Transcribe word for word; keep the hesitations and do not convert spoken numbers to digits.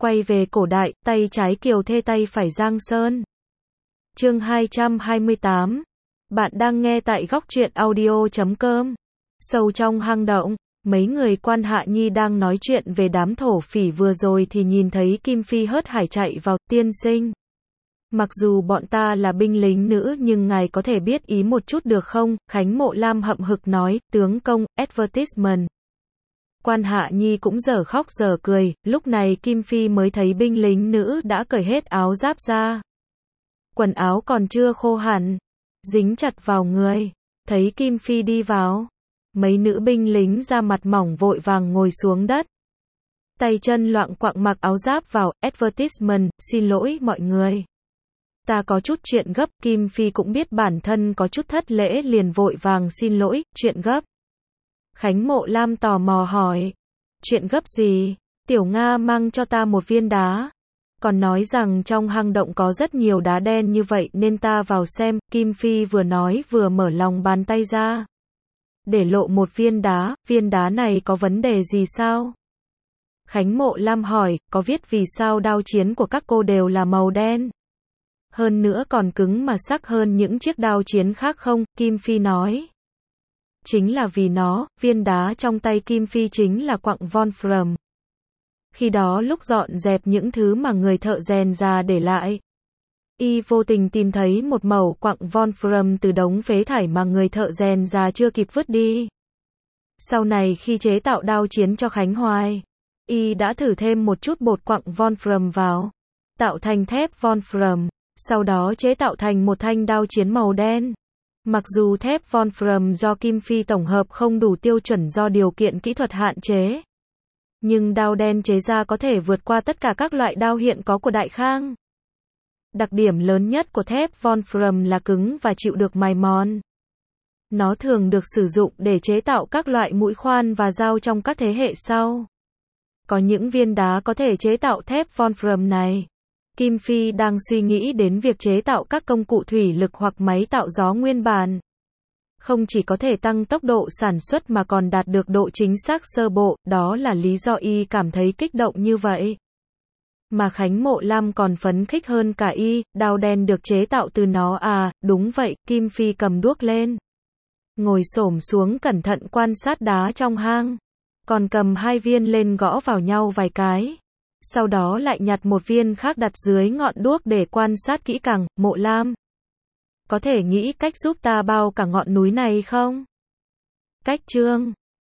Quay về cổ đại, tay trái Kiều Thê tay phải Giang Sơn. Chương hai trăm hai mươi tám. Bạn đang nghe tại góc truyện audio chấm com. Sâu trong hang động, mấy người Quan Hạ Nhi đang nói chuyện về đám thổ phỉ vừa rồi thì nhìn thấy Kim Phi hớt hải chạy vào, tiên sinh. Mặc dù bọn ta là binh lính nữ nhưng ngài có thể biết ý một chút được không? Khánh Mộ Lam hậm hực nói, tướng công, advertisement. Quan Hạ Nhi cũng dở khóc dở cười, lúc này Kim Phi mới thấy binh lính nữ đã cởi hết áo giáp ra. Quần áo còn chưa khô hẳn, dính chặt vào người. Thấy Kim Phi đi vào, mấy nữ binh lính da mặt mỏng vội vàng ngồi xuống đất. Tay chân loạng quạng mặc áo giáp vào, advertisement, xin lỗi mọi người. Ta có chút chuyện gấp, Kim Phi cũng biết bản thân có chút thất lễ liền vội vàng xin lỗi, chuyện gấp. Khánh Mộ Lam tò mò hỏi, chuyện gấp gì? Tiểu Nga mang cho ta một viên đá, còn nói rằng trong hang động có rất nhiều đá đen như vậy nên ta vào xem. Kim Phi vừa nói vừa mở lòng bàn tay ra, để lộ một viên đá. Viên đá này có vấn đề gì sao? Khánh Mộ Lam hỏi, có viết vì sao đao chiến của các cô đều là màu đen? Hơn nữa còn cứng mà sắc hơn những chiếc đao chiến khác không? Kim Phi nói, chính là vì nó. Viên đá trong tay Kim Phi chính là quặng Wolfram. Khi đó lúc dọn dẹp những thứ mà người thợ rèn già để lại, y vô tình tìm thấy một mẩu quặng Wolfram từ đống phế thải mà người thợ rèn già chưa kịp vứt đi. Sau này khi chế tạo đao chiến cho Khánh Hoài, y đã thử thêm một chút bột quặng Wolfram vào, tạo thành thép Wolfram, sau đó chế tạo thành một thanh đao chiến màu đen. Mặc dù thép Wolfram do Kim Phi tổng hợp không đủ tiêu chuẩn do điều kiện kỹ thuật hạn chế, nhưng đao đen chế ra có thể vượt qua tất cả các loại đao hiện có của Đại Khang. Đặc điểm lớn nhất của thép Wolfram là cứng và chịu được mài mòn. Nó thường được sử dụng để chế tạo các loại mũi khoan và dao trong các thế hệ sau. Có những viên đá có thể chế tạo thép Wolfram này. Kim Phi đang suy nghĩ đến việc chế tạo các công cụ thủy lực hoặc máy tạo gió nguyên bản. Không chỉ có thể tăng tốc độ sản xuất mà còn đạt được độ chính xác sơ bộ, đó là lý do y cảm thấy kích động như vậy. Mà Khánh Mộ Lam còn phấn khích hơn cả y, đao đen được chế tạo từ nó à? Đúng vậy. Kim Phi cầm đuốc lên, ngồi xổm xuống cẩn thận quan sát đá trong hang, còn cầm hai viên lên gõ vào nhau vài cái. Sau đó lại nhặt một viên khác đặt dưới ngọn đuốc để quan sát kỹ càng. Mộ Lam, có thể nghĩ cách giúp ta bao cả ngọn núi này không? Cách chương